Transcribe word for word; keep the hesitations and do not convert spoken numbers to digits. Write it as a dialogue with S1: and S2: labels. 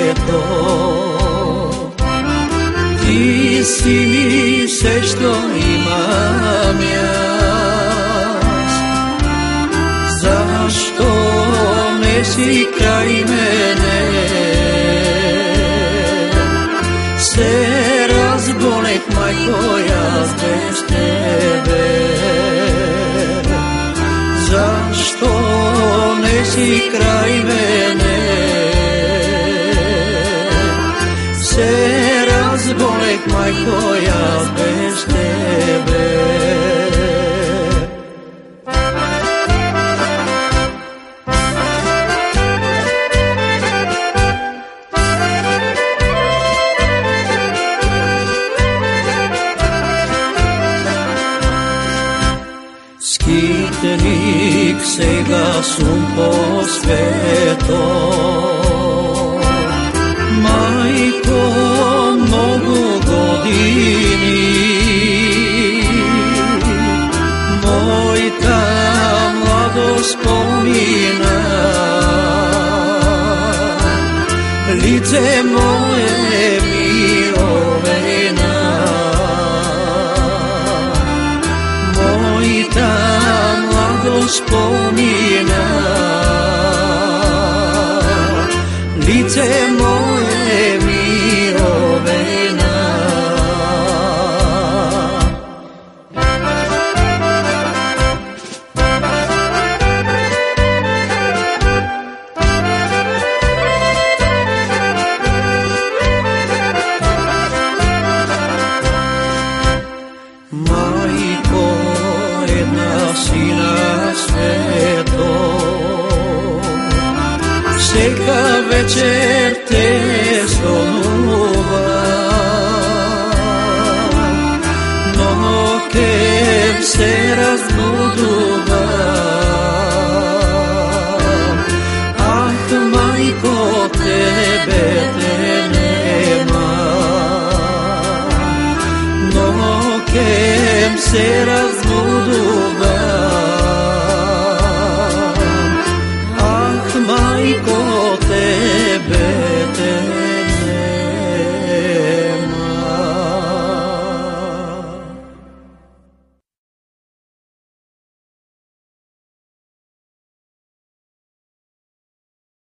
S1: sveto. Ti si mi sve što imam ja. Zašto ne si kraj mene? Se razboleh, majko, ja bez tebe. Zašto ne si kraj mene? Se razboleh, majko, ja bez tebe. Skitnik sega sum po sveto. Majko, mnogo godini moj ta mladost spomina. Lice moje milovina, moj ta mladost spomina. Lice moje milovina. Majko, jedna si na sveto. Всека вечер те сонувам, но кем се разбудувам. Ах, майко, тебе те нема, но кем се разбудувам.